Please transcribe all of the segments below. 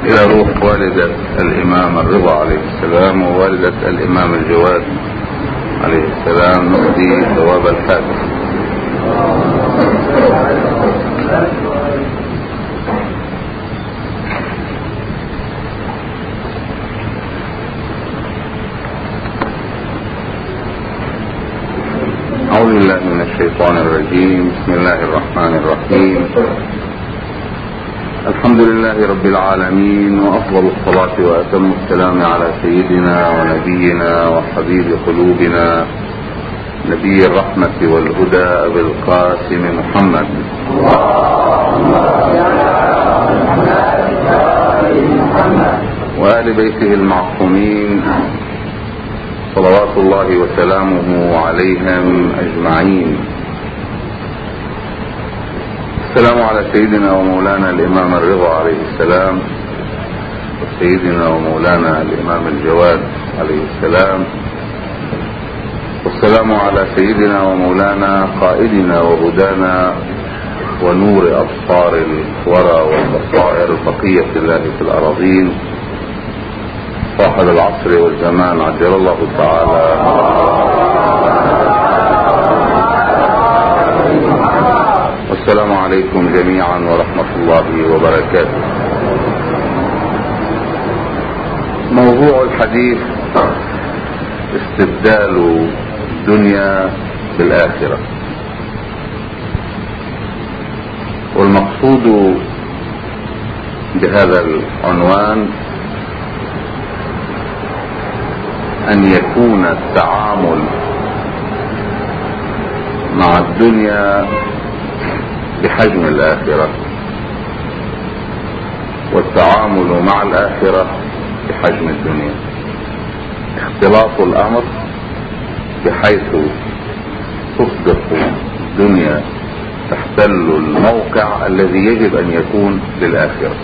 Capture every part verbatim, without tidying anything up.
إلى روح والدة الإمام الرضا عليه السلام ووالدة الإمام الجواد عليه السلام نؤدي ثواب الحادث. أعوذ بالله من الشيطان الرجيم. بسم الله الرحمن الرحيم. الحمد لله رب العالمين، وأفضل الصلاة وأتم السلام على سيدنا ونبينا وحبيب قلوبنا نبي الرحمة والهدى أبي القاسم محمد وآل بيته المعصومين صلوات الله وسلامه عليهم أجمعين. السلام على سيدنا ومولانا الإمام الرضا عليه السلام، وسيدنا ومولانا الإمام الجواد عليه السلام، والسلام على سيدنا ومولانا قائدنا وهدانا ونور أبصار الورى والبصائر بقية الله في الأراضين صاحب العصر والزمان عجل الله تعالى. والسلام عليكم جميعا ورحمة الله وبركاته. موضوع الحديث استبدال الدنيا بالآخرة، والمقصود بهذا العنوان أن يكون التعامل مع الدنيا بحجم الآخرة، والتعامل مع الآخرة بحجم الدنيا، اختلاط الأمر بحيث تصبح الدنيا تحتل الموقع الذي يجب أن يكون للآخرة،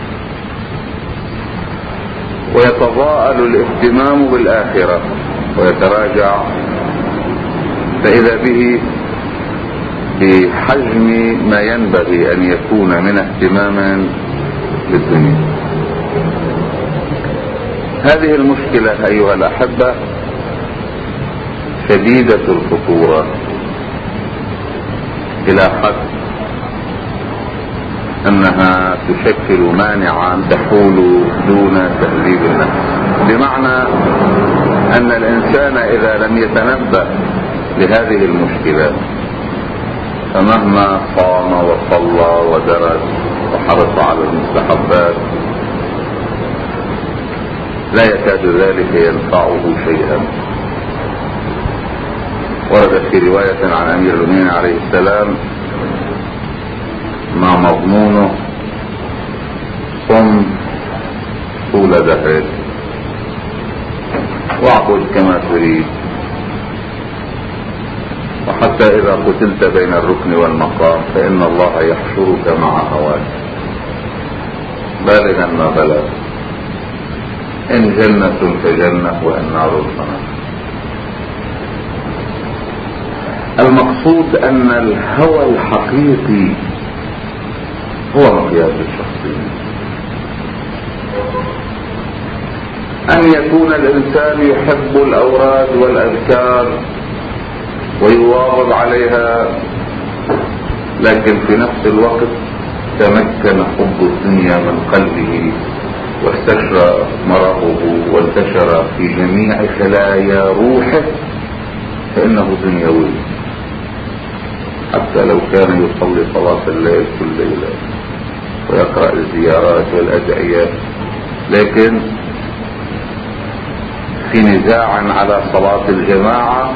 ويتضاءل الاهتمام بالآخرة ويتراجع فإذا به بحجم ما ينبغي أن يكون من اهتمام للدنيا. هذه المشكلة أيها الأحبة شديدة الخطورة إلى حد أنها تشكل مانعا تحول دون تهذيب النفس، بمعنى أن الإنسان إذا لم يتنبه لهذه المشكلات فمهما صام وصلى ودرس وحرص على المستحبات لا يكاد ذلك ينفعه شيئا. وردت في رواية عن أمير المؤمنين عليه السلام ما مضمونه صم طول دهرك واعبد كما تريد، وحتى إذا قتلت بين الركن والمقام فإن الله يحشرك مع هواك بالغا ما بلغ، إن جنة فجنة وإن نار فنار. المقصود أن الهوى الحقيقي هو مقياس الشخصية، أن يكون الإنسان يحب الأوراد والأذكار ويواظب عليها، لكن في نفس الوقت تمكن حب الدنيا من قلبه واستشرى مرضه وانتشر في جميع خلايا روحه فإنه دنيوي، حتى لو كان يصلي صلاة الليل كل ليلة ويقرأ الزيارات والأدعية، لكن في نزاع على صلاة الجماعة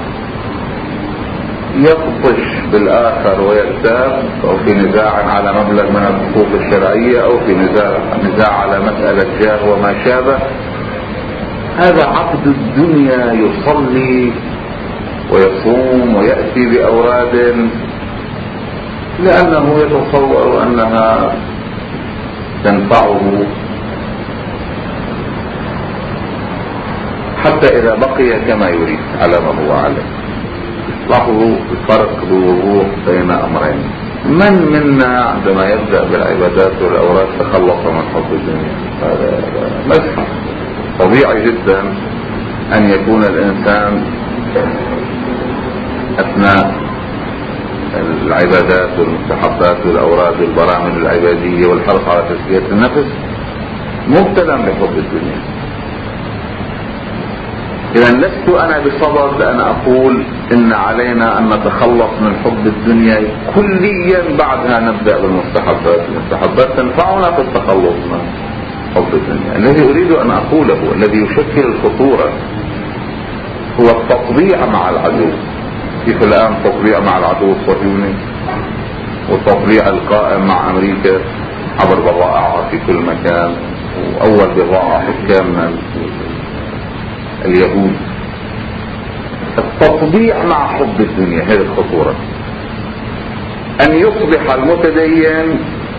يبطش بالآخر ويغتاب، أو في نزاع على مبلغ من الحقوق الشرعية، أو في نزاع, نزاع على مسألة جاه وما شابه. هذا عقد الدنيا، يصلي ويصوم ويأتي بأوراد لأنه يتصور أنها تنفعه حتى إذا بقي كما يريد على ما هو عليه. لاحظوا الفرق بوضوح بين أمرين. من منا عندما يبدأ بالعبادات والأوراد تخلص من حب الدنيا؟ هذا مزح. طبيعي جدا أن يكون الإنسان أثناء العبادات والمستحبات والأوراد والبرامج العبادية والحرص على تزكية النفس مبتلى بحب الدنيا. إذا لست أنا بصدد أن أقول إن علينا أن نتخلص من حب الدنيا كليا بعدها نبدأ بالمستحبات. المستحبات تنفعنا في التخلص من حب الدنيا. الذي أريد أن أقوله الذي يشكل الخطورة هو التطبيع مع العدو. كيف الآن تطبيع مع العدو الصهيوني والتطبيع القائم مع أمريكا عبر بضائعها في كل مكان، وأول بضاعة حكامنا اليهود. التطبيع مع حب الدنيا هذه الخطورة، أن يصبح المتدين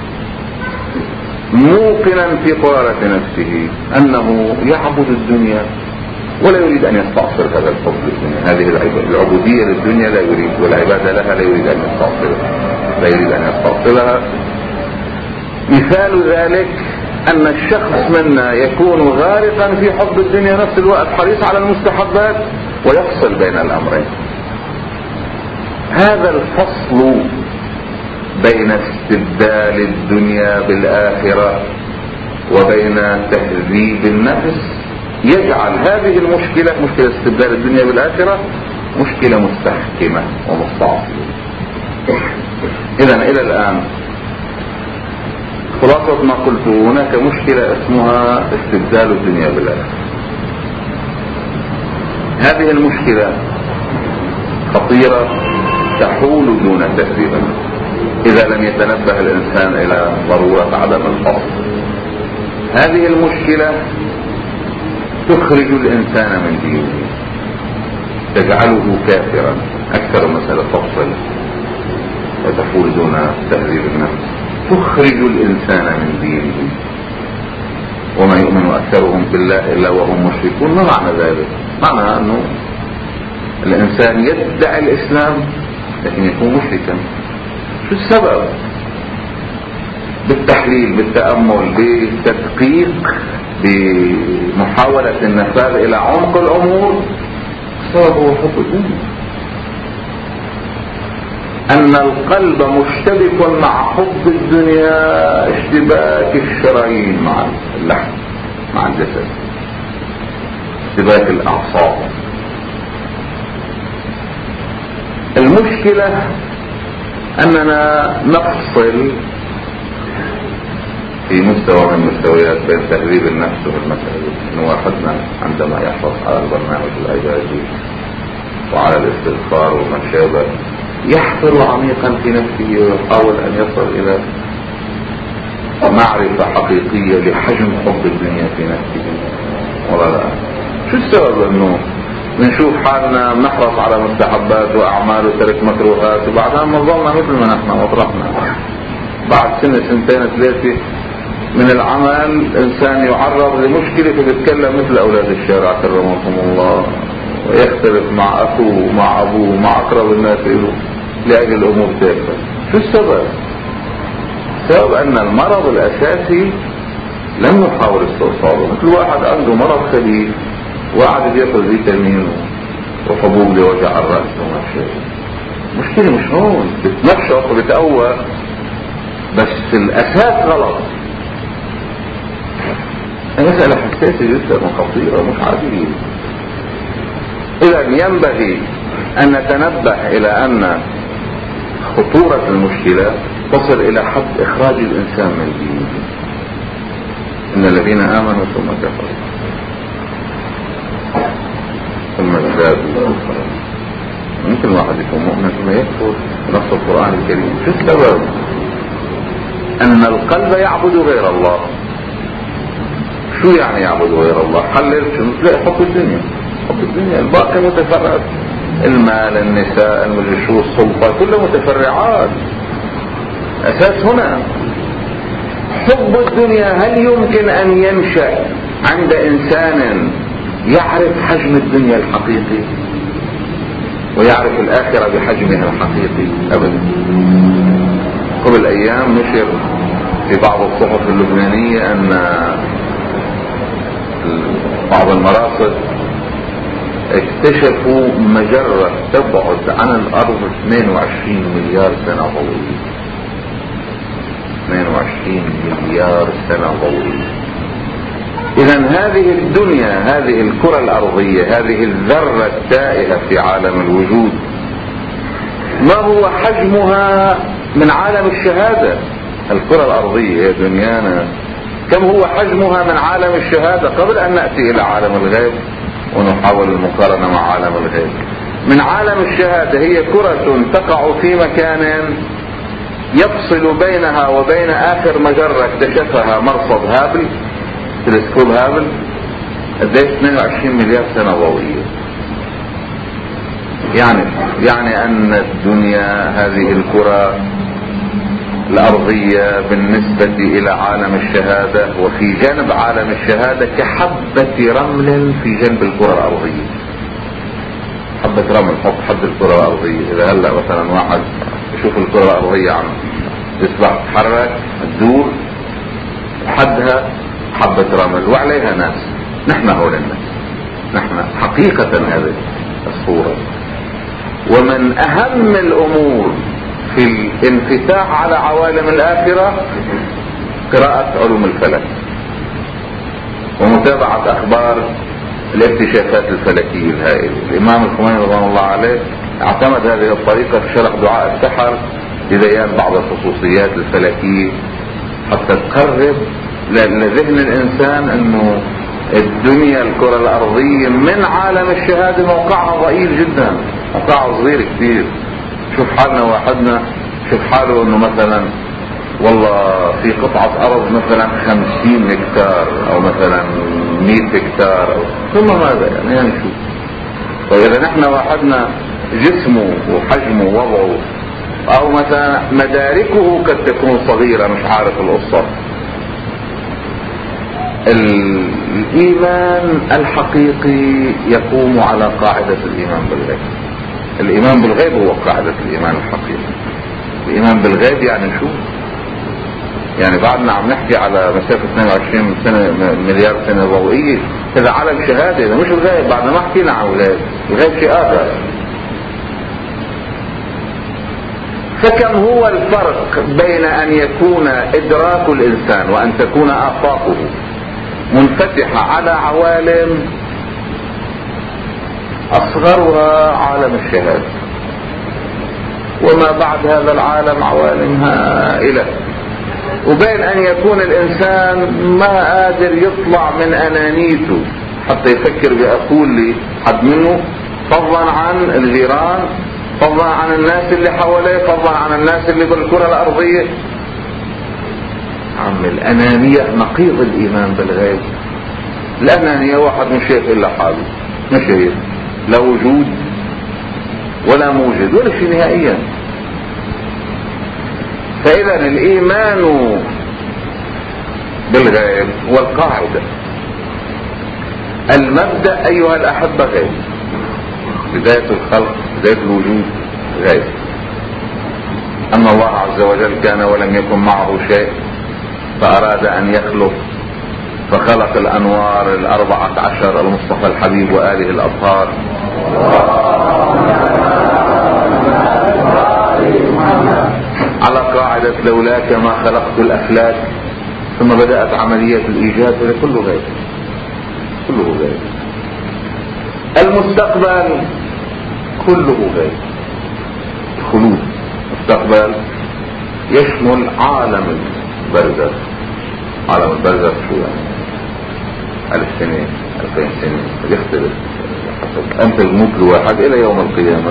موقنا في قرارة نفسه أنه يعبد الدنيا ولا يريد أن يستعصر هذا الحب للدنيا. هذه العبودية للدنيا لا يريد، والعبادة لها لا يريد أن يستعصرها لا يريد أن يستعصرها. مثال ذلك أن الشخص منا يكون غارقا في حب الدنيا نفس الوقت حريص على المستحبات ويفصل بين الأمرين. هذا الفصل بين استبدال الدنيا بالآخرة وبين تهذيب النفس يجعل هذه المشكلة، مشكلة استبدال الدنيا بالآخرة، مشكلة مستحكمة ومستعصية. إذن إلى الآن خلاصة ما قلت، هناك مشكلة اسمها استبدال الدنيا بالآخرة. هذه المشكلة خطيرة تحول دون تهذيب إذا لم يتنبه الإنسان إلى ضرورة عدم الفصل. هذه المشكلة تخرج الإنسان من دينه، تجعله كافرا. أكثر مسألة تفصل وتحول دون تهذيب النفس، تخرج الإنسان من دينه. وما يؤمن أكثرهم بالله إلا وهم مشركون. ما معنى ذلك؟ معنى أنه الإنسان يدعي الإسلام لكن يكون مشركا. شو السبب؟ بالتحليل، بالتأمل، بالتدقيق، بمحاولة النفاذ إلى عمق الأمور، السبب هو حب الدنيا. أن القلب مشتبك مع حب الدنيا اشتباك الشرايين مع اللحم مع الجسد، اشتباك الأعصاب. المشكلة أننا نفصل في مستوى من مستويات بين تهذيب النفس والمسألة. إن واحدنا عندما يحرص على البرنامج العبادي وعلى الاستغفار وما شابه يحفر عميقا في نفسه ويحاول أن يصل إلى معرفة حقيقية لحجم حب الدنيا في نفسه. ولا لا؟ شو السبب؟ أنه بنشوف حالنا نحرص على مستحبات وأعمال وترك مكروهات، وبعدها نظلنا مثل ما نحن وطرحنا. بعد سنة سنتين ثلاثة من العمل إنسان يعرض لمشكلة فبيتكلم مثل أولاد الشارع كرمكم الله، ويختلف مع أخوه ومع أبوه ومع أقرب الناس له لأجل أمور تافهة. شو السبب؟ السبب أن المرض الأساسي لم يحاول استئصاله. مثل واحد عنده مرض خبيث وقعد ياخذ فيتامين وحبوب لوجع الرأس وما شابه. المشكلة مش هون، بتنشط وبتقوى بس الأساس غلط. مسألة حساسة جدا وخطيرة مش عادية. إذا ينبغي أن نتنبه إلى أن خطورة المشكلة تصل إلى حد إخراج الإنسان من دينه. إن الذين آمنوا ثم كفروا ثم ازدادوا. ممكن واحد يكون مؤمن ثم يكفر نص القرآن الكريم. شو السبب؟ أن القلب يعبد غير الله. شو يعني يعبد غير الله؟ حلل شو؟ تلاقي حب الدنيا. حب الدنيا الباقي متفرعات، المال، النساء، المجشو، السلطة، كلها متفرعات. أساس هنا حب الدنيا. هل يمكن أن ينشأ عند إنسان يعرف حجم الدنيا الحقيقي ويعرف الآخرة بحجمها الحقيقي؟ أبدا. قبل ايام نشر في بعض الصحف اللبنانية ان بعض المراصد اكتشفوا مجرة تبعد عن الارض اثنين وعشرين مليار سنة ضوئية. اثنين وعشرين مليار سنة ضوئية. اذا هذه الدنيا، هذه الكرة الارضية، هذه الذرة التائهة في عالم الوجود، ما هو حجمها من عالم الشهادة؟ الكرة الارضية هي دنيانا، كم هو حجمها من عالم الشهادة قبل ان نأتي الى عالم الغيب ونحاول المقارنة مع عالم الغيب؟ من عالم الشهادة هي كرة تقع في مكان يفصل بينها وبين اخر مجرة اكتشفها مرصد هابل، تلسكوب هابل، قديش؟ اثنين وعشرين مليار سنة ضوئية. يعني يعني ان الدنيا هذه الكرة الارضية بالنسبة الى عالم الشهادة وفي جانب عالم الشهادة كحبة رمل في جنب الكرة الارضية. حبة رمل، حط حد الكرة الارضية. اذا هلأ مثلا واحد يشوف الكرة الارضية عم تسبح تتحرك تدور، حدها حبة رمل وعليها ناس، نحن هؤلاء الناس، نحن حقيقة هذه الصورة. ومن اهم الامور في الانفتاح على عوالم الاخرة قراءة علوم الفلك ومتابعة اخبار الاكتشافات الفلكية الهائلة. الامام الخميني رضوان الله عليه اعتمد هذه الطريقة في شرح دعاء السحر لبيان بعض الخصوصيات الفلكية حتى تقرب لذهن الانسان انه الدنيا الكرة الارضية من عالم الشهادة موقعها ضئيل جدا، موقعها صغير كثير. شوف حالنا واحدنا، شوف حاله انه مثلا والله في قطعة ارض مثلا خمسين هكتار او مثلا مئة هكتار، ثم ماذا يعني نشوف. فاذا نحن واحدنا جسمه وحجمه ووضعه او مثلا مداركه قد تكون صغيرة، مش عارف القصة. الايمان الحقيقي يقوم على قاعدة الايمان بالغيب. الايمان بالغيب هو قاعدة الايمان الحقيقي. الايمان بالغيب يعني شو؟ يعني بعدنا عم نحكي على مسافة اثنين وعشرين سنة مليار سنة ضوئية، هذا عالم شهادة، هذا مش الغيب. بعدنا ما حكينا عن الغيب، الغيب شيء اخر. فكم هو الفرق بين ان يكون ادراك الانسان وان تكون افاقه منفتحة على عوالم اصغرها عالم الشهادة، وما بعد هذا العالم عوالم هائلة، وبين ان يكون الانسان ما قادر يطلع من انانيته حتى يفكر بأقول لي حد منه، فضلا عن الجيران، فضلا عن الناس اللي حواليه، فضلا عن الناس اللي بالكرة الارضية. عم الانانية نقيض الايمان بالغيب. الانانية واحد مش شايف الا حاله، مش شايف لا وجود ولا موجود ولا شيء نهائيا. فاذا الايمان بالغيب هو القاعدة. المبدأ ايها الاحبة غيب، بداية الخلق، بداية الوجود غيب. ان الله عز وجل كان ولم يكن معه شيء فاراد ان يخلق، فخلق الانوار الاربعة عشر، المصطفى الحبيب واله الاطهار، على قاعدة لولاك ما خلقت الافلاك، ثم بدأت عملية الايجاد. هذا كله غيب، كله غيب. المستقبل كله غيب، خلود. مستقبل يشمل عالم البرزخ. عالم البرزخ شو يعني؟ ألف سنة، ألفين سنة، يختلف حسب أمتى الموت الواحد إلى يوم القيامة.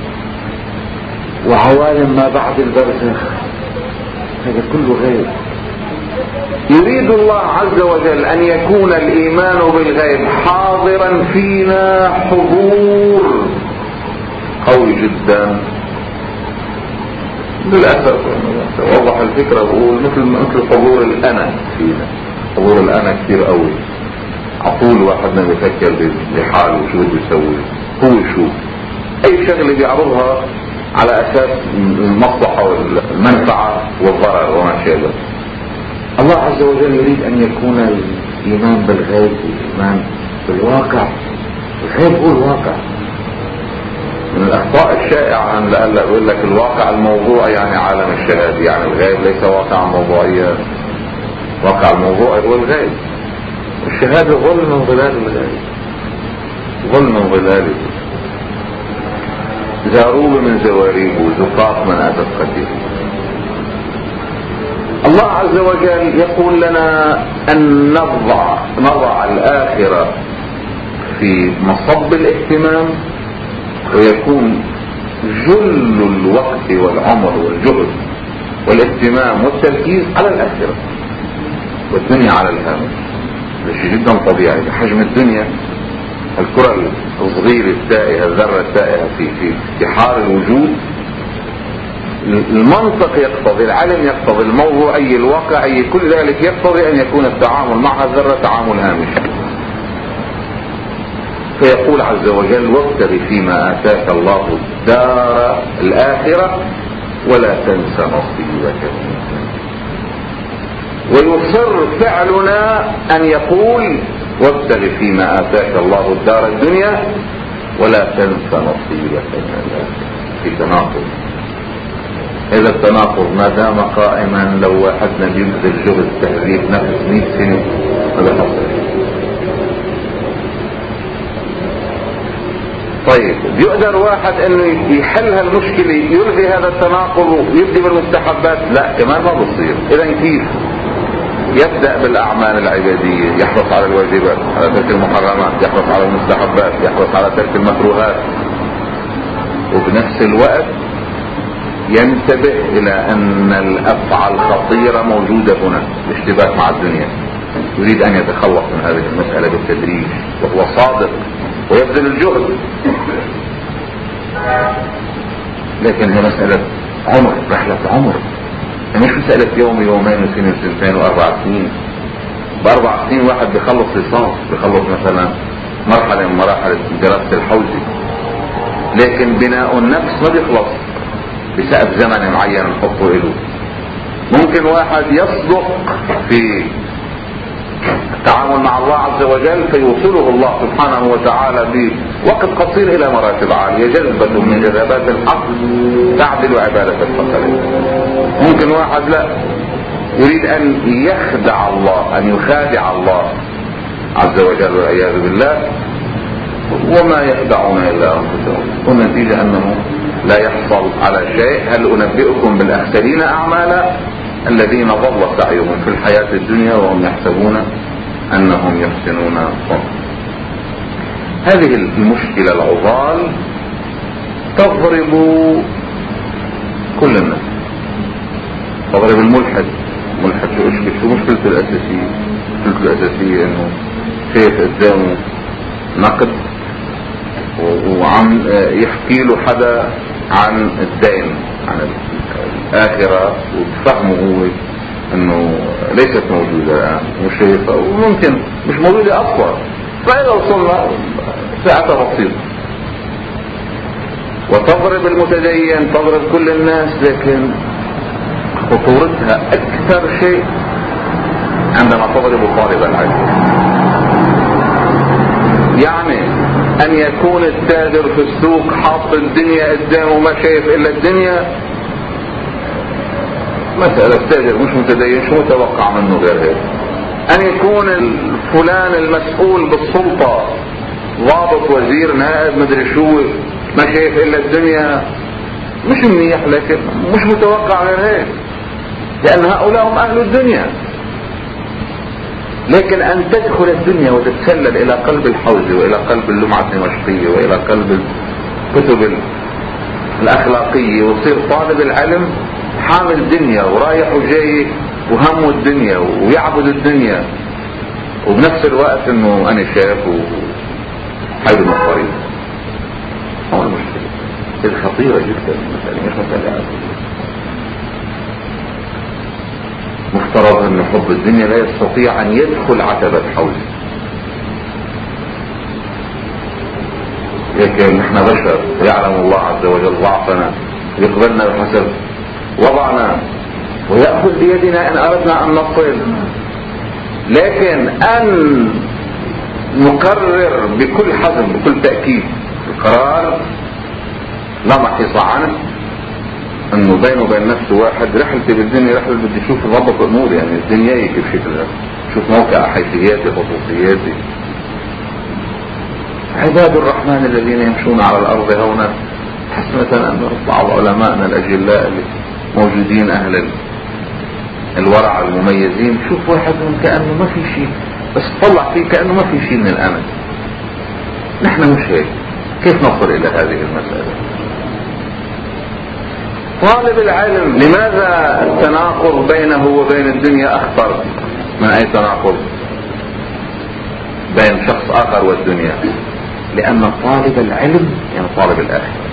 وعوالم ما بعد البرزخ، هذا كله غيب. يريد الله عز وجل أن يكون الإيمان بالغيب حاضرا فينا حضور قوي جدا. للأسف وضح الفكرة، بقول مثل مثل حضور الأنا فينا. حضور الأنا كثير قوي، عطول واحدنا بيفكر بحاله شو بده يسوي، هو شو أي شغلة بيعرضها على اساس المصلحة والمنفعة والضرر وما شابه. الله عز وجل يريد ان يكون الايمان بالغيب والايمان بالواقع. الغيب هو الواقع. من الاخطاء الشائعة ان لألا يقول لك الواقع الموضوع يعني عالم الشهادة، يعني الغيب ليس واقعا موضوعيا. واقع الموضوع هو الغيب، الشهادة ظل من ظلال الغيب، ظل من ظلاله، زاروب من زواريبه، زقاق من أسد قديم. الله عز وجل يقول لنا أن نضع نضع الآخرة في مصب الاهتمام، ويكون جل الوقت والعمر والجهد والاهتمام والتركيز على الآخرة، والدنيا على الهامش. ده شيء جدا طبيعي بحجم الدنيا، الكرة الصغيرة التائهة، الذرة التائهة في في في حار الوجود. المنطق يقتضي، العلم يقتضي، الموضوعي الواقعي، كل ذلك يقتضي ان يكون التعامل مع الذرة تعامل هامش. فيقول عز وجل: وابتغ فيما آتاك الله الدار الآخرة ولا تنس نصيبك منها. ويصر فعلنا ان يقول: وابتغ فيما آتاك الله الدار الدنيا ولا تنس نصيبك من الآخرة. في تناقض. هذا التناقض ما دام قائما، لو واحدنا بيبذل جهد تهذيب نفس مئة سنة ما بيحصل. طيب بيقدر واحد انه يحل هالمشكلة، يلغي هذا التناقض ويبدي بالمستحبات؟ لا، كمان ما بصير. اذا كيف؟ يبدأ بالأعمال العبادية، يحرص على الواجبات، على ترك المحرمات، يحرص على المستحبات، يحرص على ترك المكروهات، وبنفس الوقت ينتبه إلى أن الأفعال الخطيرة موجودة هنا، الاشتباك مع الدنيا. يريد أن يتخلص من هذه المسألة بالتدريج، وهو صادق ويبذل الجهد. لكن هي مسألة عمر، رحلة عمر، مش مسألة يوم يومين وسنين وسنتين واربع سنين. باربع سنين واحد بيخلص ليسانس، بيخلص مثلا مرحلة من مراحل دراسة الحوزي. لكن بناء النفس ما بيخلص بسقف زمن معين نحطه له. ممكن واحد يصدق في التعامل مع الله عز وجل فيوصله الله سبحانه وتعالى بوقت قصير الى مراتب عالية، جذبة من جذبات الحق تعدل عبادة الفقر. ممكن واحد لا، يريد ان يخدع الله، ان يخادع الله عز وجل والعياذ بالله، وما يخدعون الا انفسهم، والنتيجة انه لا يحصل على شيء. هل انبئكم بالاخسرين اعمالا الذين ضل سعيهم في الحياة الدنيا وهم يحسبون انهم يحسنون صنعا. هذه المشكلة العضال تضرب كل الناس، تضرب الملحد. ملحد شو شو مشكلته الاساسية؟ مشكلته الاساسية انه شايف قدامه نقد وعم يحكي له حدا عن الدين، عن الآخرة، وتفهمه هو انه ليست موجودة الآن وشايفة، وممكن مش موجودة اصلا. فإذا وصلنا ساعتها بسيطة وتضرب المتدين، تضرب كل الناس، لكن خطورتها اكثر شيء عندما تضرب طالب العلم. يعني ان يكون التاجر في السوق حاط الدنيا قدامه ما شايف الا الدنيا. مسألة التاجر مش متدين، شو متوقع منه غير هيك؟ ان يكون فلان المسؤول بالسلطة، ضابط، وزير، نائب، مدري شو، ما شايف الا الدنيا، مش منيح، لكن مش متوقع غير هيك، لان هؤلاء هم اهل الدنيا. لكن ان تدخل الدنيا وتتسلل الى قلب الحوز والى قلب اللمعة الدمشقية والى قلب الكتب الاخلاقية، وتصير طالب العلم حامل دنيا ورايح وجاي وهمه الدنيا ويعبد الدنيا، وبنفس الوقت انه انا شايف وحيد المطاريد. هو المشكلة الخطيرة جدا، المسألة مش مسألة عادية. مفترض ان حب الدنيا لا يستطيع ان يدخل عتبة حوزه. لكن نحن بشر، يعلم الله عز وجل ضعفنا يقبلنا بحسب وضعنا ويأخذ بيدنا إن أردنا أن نصل. لكن أن نقرر بكل حزم بكل تأكيد القرار لا محيص عنه انه بينه وبين نفسه واحد رحلتي بالدنيا رحلة بدي اشوف ضبط امور، يعني الدنيا كيف شكلها، شوف موقع حيثياتي خصوصياتي. عباد الرحمن الذين يمشون على الارض هونا، تحس مثلا ان بعض علمائنا الاجلاء اللي موجودين اهل الورع المميزين، شوف واحد كأنه ما في شيء، بس طلع فيه كأنه ما في شيء من الامل. نحن مش هيك. كيف نصل الى هذه المسألة؟ طالب العلم لماذا التناقض بينه وبين الدنيا اخطر من اي تناقض بين شخص اخر والدنيا؟ لان طالب العلم يعني طالب الاخرة.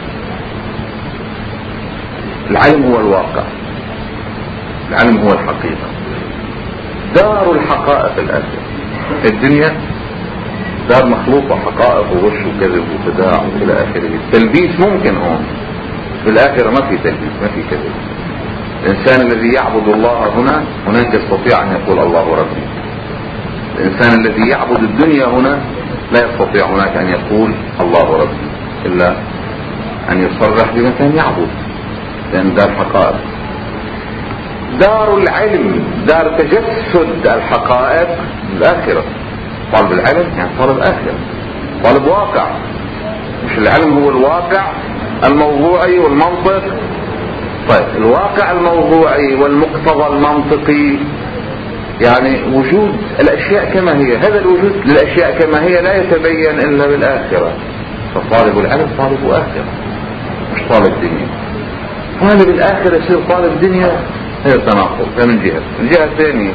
العلم هو الواقع، العلم هو الحقيقة، دار الحقائق الاخرة. الدنيا دار مخلوقة، حقائق وغش وكذب وخداع والى اخره. التلبيس ممكن هون، في الآخرة ما في تلبيس ما في كذب. الإنسان الذي يعبد الله هنا هناك يستطيع أن يقول الله ربي. الإنسان الذي يعبد الدنيا هنا لا يستطيع هناك أن يقول الله ربي، إلا أن يصرح بما كان يعبد، لأن دار حقائق. دار العلم دار تجسد الحقائق الآخرة. طالب العلم يعني طالب آخرة، طالب واقع. مش العلم هو الواقع الموضوعي والمنطق. طيب الواقع الموضوعي والمقتضى المنطقي يعني وجود الاشياء كما هي. هذا الوجود للاشياء كما هي لا يتبين الا بالاخره. فطالب العلم طالب اخره مش طالب دنيا. طالب الاخره يصير طالب دنيا، هذا تناقض. من جهه الجهه الثانيه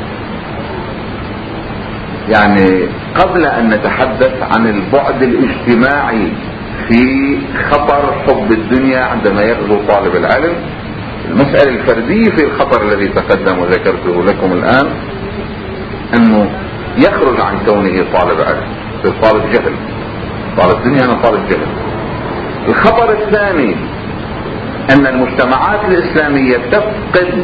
يعني قبل ان نتحدث عن البعد الاجتماعي في خطر حب الدنيا عندما يغزو طالب العلم، المسألة الفردية في الخطر الذي تقدم وذكرته لكم الآن أنه يخرج عن كونه طالب علم، في طالب جهل. طالب دنيا أنا طالب جهل. الخطر الثاني أن المجتمعات الإسلامية تفقد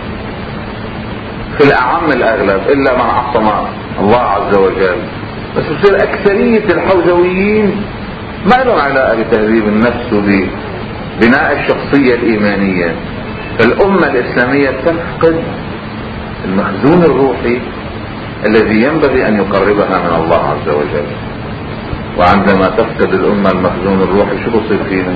في الأعم الأغلب إلا من عصم الله عز وجل، بس يصير أكثرية الحوزويين ما لهم علاقة بتهذيب النفس وببناء الشخصية الإيمانية. فالأمة الإسلامية تفقد المخزون الروحي الذي ينبغي أن يقربها من الله عز وجل. وعندما تفقد الأمة المخزون الروحي شو بصير فيها؟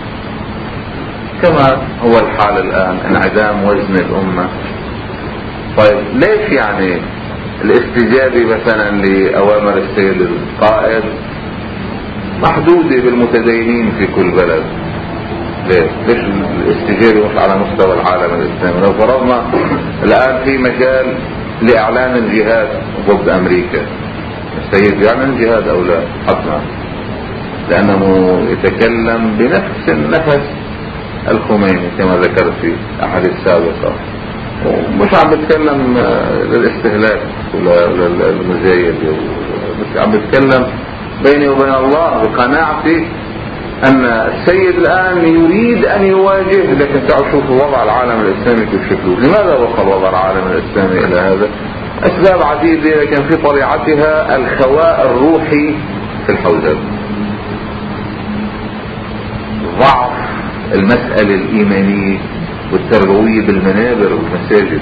كما هو الحال الآن، انعدام وزن الأمة. طيب ليش يعني الاستجابة مثلا لأوامر السيد القائد محدودة بالمتدينين في كل بلد؟ ليش؟ ليش الاستجابة مش على مستوى العالم الإسلامي؟ لو فرضنا الآن في مجال لإعلان الجهاد ضد أمريكا، السيد يعلن الجهاد أو لا؟ حتما، لأنه يتكلم بنفس النفس الخميني كما ذكرت في أحد السابقة، مش عم بتكلم للاستهلاك ولا للمزايد، بس عم بتكلم بيني وبين الله بقناعتي أن السيد الآن يريد أن يواجه. لكن تعالوا شوفوا وضع العالم الإسلامي كيف شكله. لماذا وصل وضع العالم الإسلامي إلى هذا؟ أسباب عديدة، لكن في طليعتها الخواء الروحي في الحوزات، ضعف المسألة الإيمانية والتربوية بالمنابر والمساجد،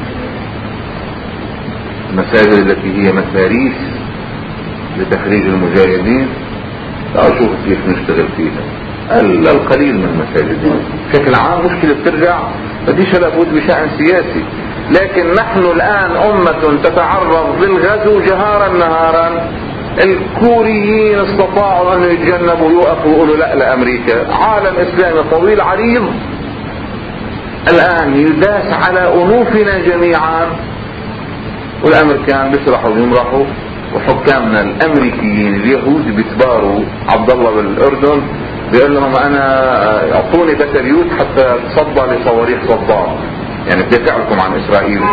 المساجد التي هي مساريس لتخريج المجاهدين. تعالوا شوفوا كيف نشتغل فيها. القليل من المساجد بشكل عام مشكلة بترجع بديش لابد بشأن سياسي. لكن نحن الآن أمة تتعرض للغزو جهارا نهارا. الكوريين استطاعوا أن يتجنبوا يوقفوا ويقولوا لا لأمريكا. عالم إسلامي طويل عريض الآن يداس على أنوفنا جميعا، والأمريكان بيسرحوا ويمرحوا، وحكامنا الأمريكيين اليهود بيتباروا. عبد الله بالأردن بيقول لهم أنا أعطوني بتريوت حتى تصدى لصواريخ صدام، يعني بدافع لكم عن إسرائيل.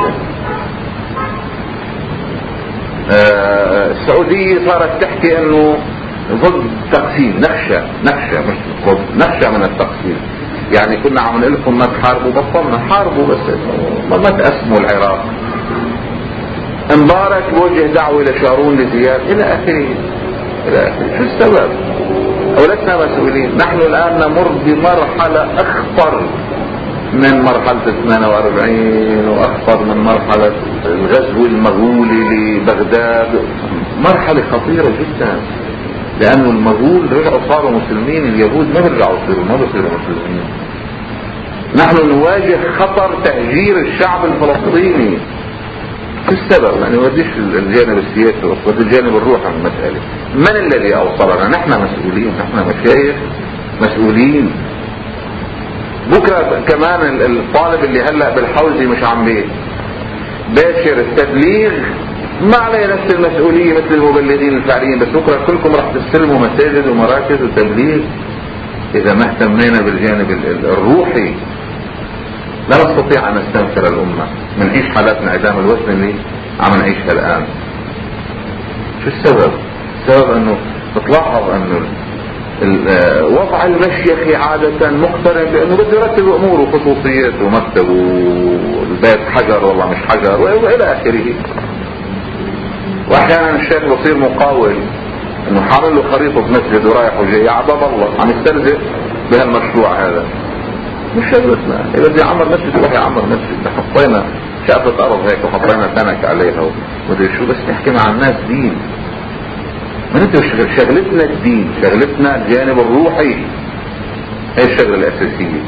آه السعودية صارت تحكي أنه ضد تقسيم، نخشى نخشى مش ضد، نخشى من التقسيم. يعني كنا عم نقول لكم ما تحاربوا، بطلنا حاربوا بس ما تقسموا العراق. مبارك بوجه دعوة لشارون لزياد إلى آخره إلى آخره. شو السبب؟ أولادنا مسؤولين. نحن الآن نمر بمرحلة أخطر من مرحلة ثمانية وأربعين وأخطر من مرحلة الغزو المغولي لبغداد. مرحلة خطيرة جدا، لأن المغول رجعوا صاروا مسلمين، اليهود ما رجعوا صاروا ما بصيروا مسلمين. نحن نواجه خطر تهجير الشعب الفلسطيني. شو السبب؟ ما نوديش الجانب السياسي ودي الجانب الروحي من المسألة. من الذي أوصلنا؟ نحن مسؤولين، نحن مشايخ مسؤولين. بكرة كمان الطالب اللي هلأ بالحوزي مش عم بيه باشر التبليغ ما عليه نفس المسؤولية مثل المبلغين الفعليين، بس بكرة كلكم راح تستلموا مساجد ومراكز وتبليغ إذا ما اهتمينا بالجانب الروحي. لا نستطيع أن نستنفر الأمة، منعيش حالاتنا عدام الوزن اللي عم نعيشها الآن. شو السبب؟ السبب أنه بتلاحظ أنه وضع المشيخي عادة مقترن بأنه بده يرتب أموره وخصوصياته ومكتبه والبيت حجر والله مش حجر وإلى آخره. وأحيانا الشيخ بصير مقاول أنه حامل له خريطة مسجد ورايح وجاي، يا عباد الله عم يسترزق بهالمشروع هذا. مش شغلتنا. إذا بدي عمر مسجد روح يعمر مسجد، حطينا شقفة أرض هيك وحطينا تنك عليها ودي شو، بس نحكي مع الناس دين. ما انت شغلتنا الدين، شغلتنا الجانب الروحي، هي الشغلة الأساسية.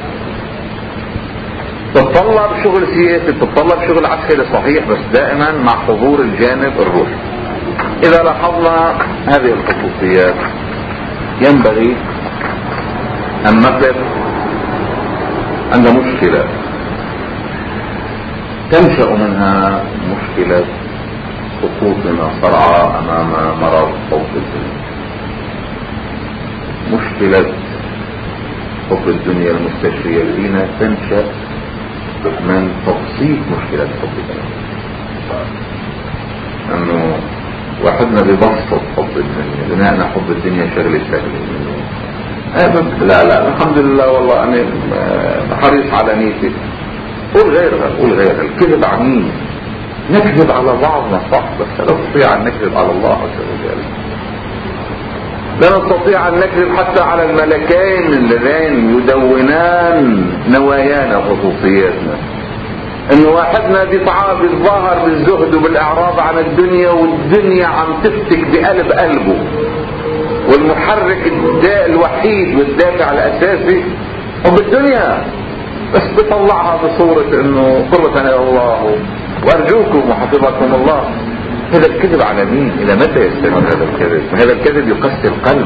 تتطلب شغل سياسي، تتطلب شغل عسكري صحيح، بس دائما مع حضور الجانب الروحي. إذا لاحظنا هذه الخصوصيات ينبغي أن نقف عند مشكلة تنشأ منها مشكلة سقوطنا صرعى أمام مرض حب الدنيا. مشكلة حب الدنيا المستشرية لدينا تنشأ من تبسيط مشكلة حب الدنيا، أنه واحدنا ببسط حب الدنيا، بناءنا حب الدنيا شغلة سهلة. لا لا الحمد لله والله أنا حريص على نيتي. قول غيرها، قول غيرها. الكذب عميم، نكذب على بعضنا صح، بس لا نستطيع أن نكذب على الله عز وجل. لا نستطيع أن نكذب حتى على الملكين اللذين يدونان نوايانا وخصوصياتنا. إنه واحدنا بيطعى بالظاهر بالزهد وبالإعراض عن الدنيا، والدنيا عم تفتك بقلب قلبه، والمحرك الوحيد والدافع الأساسي حب الدنيا، بس بيطلعها بصورة إنه قربة إلى الله وأرجوكم وحفظكم الله. هذا الكذب على مين؟ إلى متى يستمر هذا الكذب؟ هذا الكذب يقسي القلب.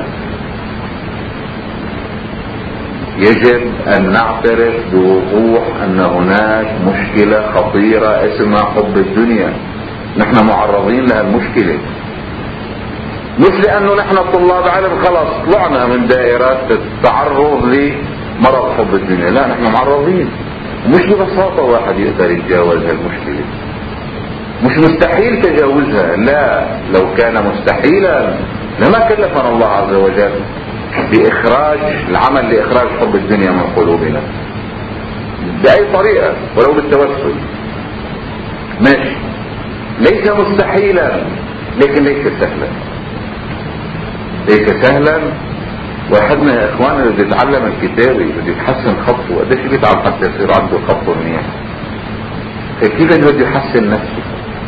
يجب أن نعترف بوضوح أن هناك مشكلة خطيرة اسمها حب الدنيا. نحن معرضين لها المشكلة، مش لأنه نحن طلاب علم خلاص طلعنا من دائرات التعرض لمرض حب الدنيا، لا نحن معرضين. مش ببساطة واحد يقدر يتجاوز هالمشكلة، مش مستحيل تجاوزها. لا، لو كان مستحيلا لما كلفنا الله عز وجل بإخراج العمل لإخراج حب الدنيا من قلوبنا بأي طريقة ولو بالتوسل. ماشي، ليس مستحيلا لكن ليس سهلا. ليس سهلا. واحدنا يا اخوانا اللي بيتعلم الكتابي اللي يتحسن خطه قديش بيتعب حتى يصير عنده خطه منيح. فكيف بده يحسن نفسه؟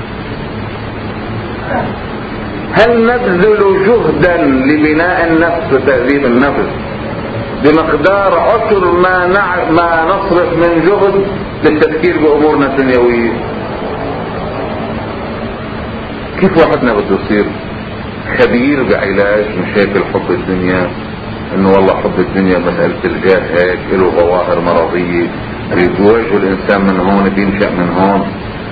هل نبذل جهدا لبناء النفس وتهذيب النفس بمقدار عشر ما نع... ما نصرف من جهد للتفكير بامورنا الدنيويه؟ كيف واحدنا بده يصير خبير بعلاج مشاكل حب الدنيا؟ انه والله حب الدنيا مسألة الجاه هيك له ظواهر مرضية بيواجه الانسان من هون بينشأ من هون.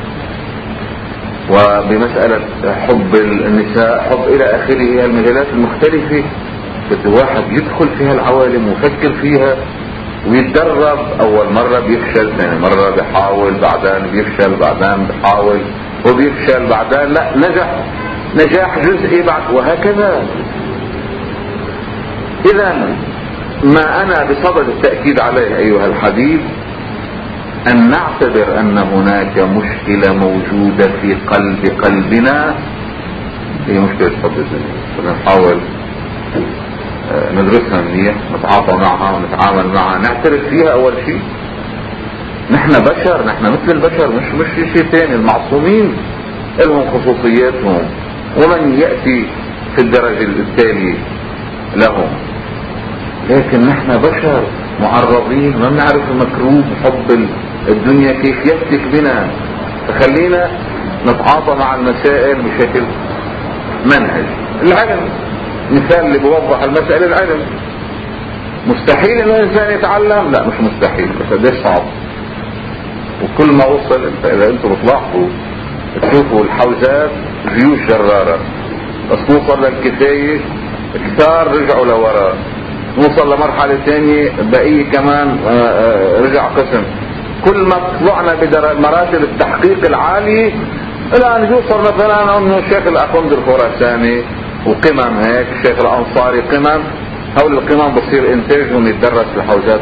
وبمسألة حب النساء حب الى اخره المجالات المختلفة بده واحد يدخل فيها العوالم ويفكر فيها ويتدرب. اول مرة بيفشل، ثاني مرة بيحاول، بعدين بيفشل، بعدين بيحاول وبيفشل، بعدين لا نجح نجاح جزئي بعد، وهكذا. اذا ما أنا بصدد التأكيد عليه أيها الحبيب أن نعتبر أن هناك مشكلة موجودة في قلب قلبنا، هي مشكلة حب الدنيا. فنحاول ندرسها منيح، نتعاطى معها ونتعامل معها، نعترف فيها. أول شيء نحن بشر، نحن مثل البشر، مش مش شيء ثاني. المعصومين لهم خصوصياتهم، ومن يأتي في الدرجة التالي لهم، لكن نحن بشر معرضين، ما بنعرف مكروب حب الدنيا كيف يفتك بنا. فخلينا نتعاطى مع المسائل بشكل منهج. العلم مثال اللي بوضح المسألة، العلم مستحيل ان الانسان يتعلم؟ لا مش مستحيل، بس قديش صعب. وكل ما وصل انت، اذا انتم بتلاحظوا تشوفوا الحوزات جيوش جرارة، بس نوصل للكفاية كثار رجعوا لوراء، نوصل لمرحلة ثانية بقية كمان رجع قسم. كل ما طلعنا بمراتب التحقيق العالي الى ان يوصل مثلا انه الشيخ الاخوند الخراساني وقمم هيك، الشيخ الانصاري قمم، هول القمم بصير انتاجهم يتدرس لحوزات.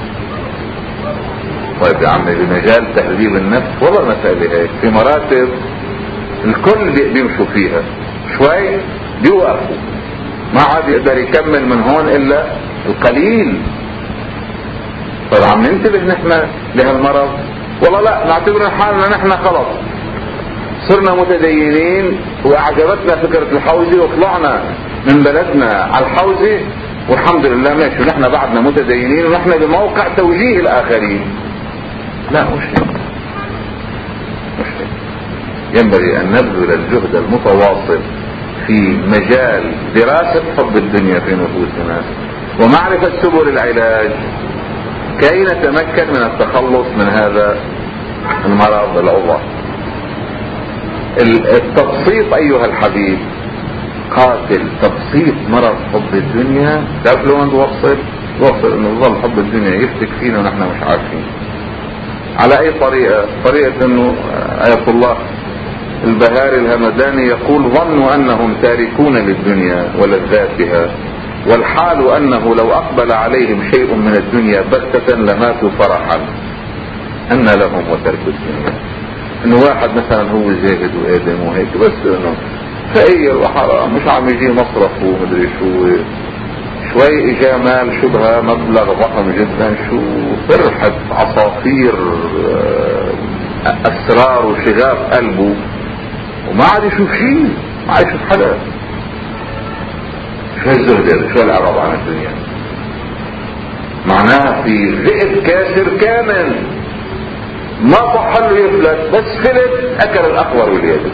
طيب يا عمي بمجال تهذيب النفس والله مسألة هيك في مراتب الكل بيمشوا فيها، شوي بيوقفوا، ما عاد يقدر يكمل من هون الا القليل. طيب عم ننتبه نحن لهالمرض؟ والله لا، نعتبر حالنا نحن خلص صرنا متدينين واعجبتنا فكرة الحوزة وطلعنا من بلدنا على الحوزة والحمد لله ماشي، ونحن بعدنا متدينين ونحن بموقع توجيه الاخرين. لا مش هيك، مش هيك. ينبغي ان نبذل الجهد المتواصل في مجال دراسة حب الدنيا في نفوسنا ومعرفة سبل العلاج كي نتمكن من التخلص من هذا المرض العضال. التبسيط ايها الحبيب قاتل. تبسيط مرض حب الدنيا، تعرف لو ان توصل توصل انه يظل حب الدنيا يفتك فينا ونحن مش عارفين على اي طريقة. طريقة انه آية الله البهاري الهمداني يقول: ظنوا انهم تاركون للدنيا ولذاتها، والحال انه لو اقبل عليهم شيء من الدنيا بغتة لماتوا فرحا. ان لهم وترك الدنيا. انه واحد مثلا هو زاهد وآدم وهيك، بس انه فقير وحرام مش عم يجي مصرف ومدري شو، شوي اجا مال شبهة مبلغ ضخم جدا، شو فرحة عصافير اسرار وشغاف قلبه، وما عاد يشوف شيء، ما عاد يشوف حدا. شو الزهد هذا؟ شو العرب عن الدنيا؟ معناها في ذئب كاسر كامل ما صح له يفلت، بس فلت اكل الاقور واليابس.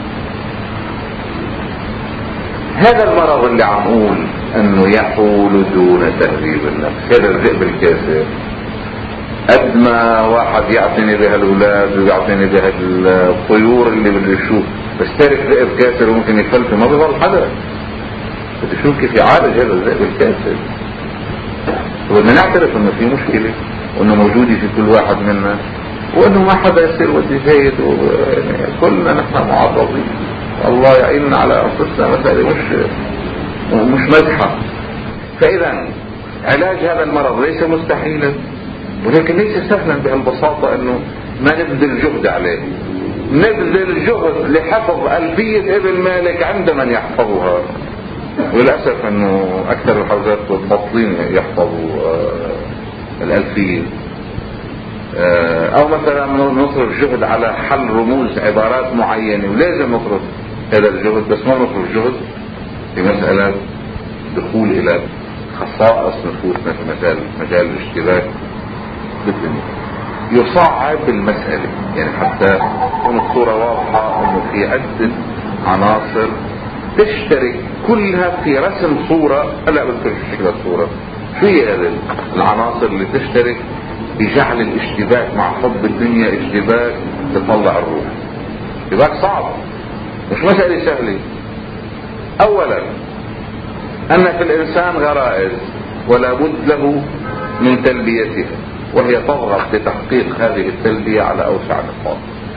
هذا المرض اللي عم نقول انه يحول دون تهذيب النفس، هذا الذئب الكاسر. قد ما واحد يعطيني بها الاولاد ويعطيني بها الطيور اللي بده يشوف، بس تارك ذئب كاسر وممكن يفلت ما بيضل حدا. بده يشوف كيف يعالج هذا الذئب الكاسر. وبدنا نعترف انه في مشكلة وانه موجودة في كل واحد منا، وانه ما حدا يصير ودي زايد، يعني كلنا نحن معرضين. الله يعيننا على انفسنا، مسألة مش مش مزحة. فاذا علاج هذا المرض ليس مستحيلا، ولكن ليس سهلا بهالبساطة انه ما نبذل جهد عليه. نبذل جهد لحفظ ألفية ابن مالك عند من يحفظها، وللأسف انه اكثر الحوزات الباطلين يحفظوا الألفية. او مثلا نصرف جهد على حل رموز عبارات معينة، ولازم نصرف هذا الجهد، بس ما نصرف جهد في مسألة دخول الى خصائص نفوسنا في مجال مجال الاشتباك بالدنيا. يصعب المسألة، يعني حتى تكون الصورة واضحة انه في عدة عناصر تشترك كلها في رسم صورة. هلا بذكر شكل الصورة. في هذه العناصر اللي تشترك بجعل الاشتباك مع حب الدنيا اشتباك تطلع الروح. اشتباك صعب، مش مسألة سهلة. اولا ان في الانسان غرائز ولا بد له من تلبيتها، وهي تضغط لتحقيق هذه التلبية على اوسع نطاق.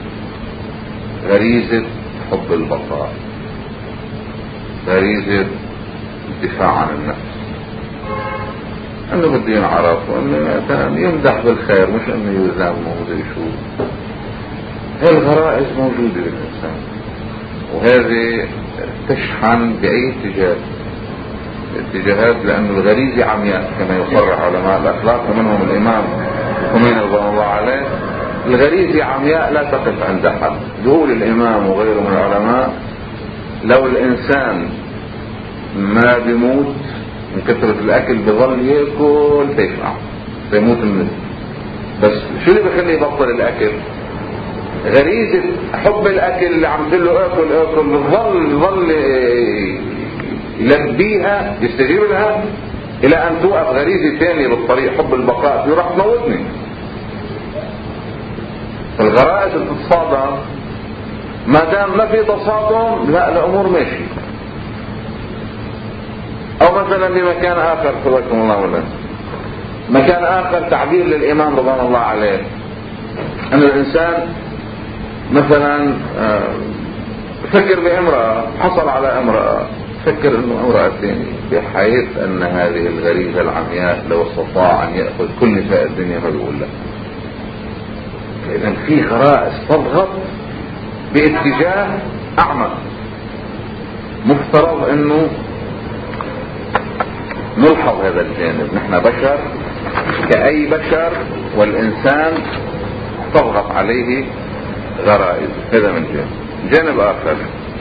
غريزة حب البقاء، غريزة الدفاع عن النفس، انه بده ينعرف وانه مثلا يمدح بالخير مش انه يلزم ومدري شو. هاي الغرائز موجودة بالإنسان، وهذه تشحن بأي اتجاه الاتجاهات، لأن الغريزة عمياء كما يصرح علماء الأخلاق ومنهم الإمام خميني رضي الله عليه. الغريزة عمياء لا تقف عند حد. يقول الإمام وغيره من العلماء لو الإنسان ما بيموت من كثرة الأكل بظل يأكل تيفع فيموت الموت. بس شو اللي بخليه يبطل الأكل؟ غريزة حب الأكل اللي عم تقول له أكل أكل بظل بظل يلبيها يستجيب لها إلى أن توقف غريزة ثانية بالطريق حب البقاء يروح تموتني. الغرائز تتصادم، ما دام ما في تصادم لا الأمور ماشي. أو مثلا بمكان آخر حفظكم الله ولا مكان آخر تعبير للإمام رضي الله عليه أن الإنسان مثلا فكر بامرأة، حصل على امرأة، فكر انه امرأة ثانية، بحيث ان هذه الغريزة العمياء لو استطاع ان يأخذ كل نساء الدنيا ما بيقول له. اذا في غرائز تضغط باتجاه اعمق. مفترض انه نلحظ هذا الجانب. نحن بشر كأي بشر، والإنسان تضغط عليه غرائز. هذا من جانب. جانب آخر،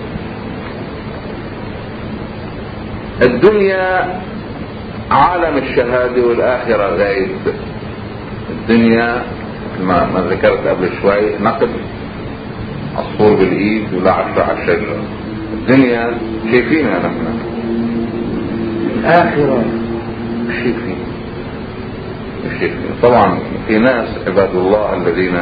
الدنيا عالم الشهادة والآخرة غيب. الدنيا ما, ما ذكرت قبل شوي نقد عصفور بالإيد ولا عشرة على الشجرة. الدنيا شايفينها نحن، الآخرة مش شايفين مش شايفين. طبعا في ناس عباد الله الذين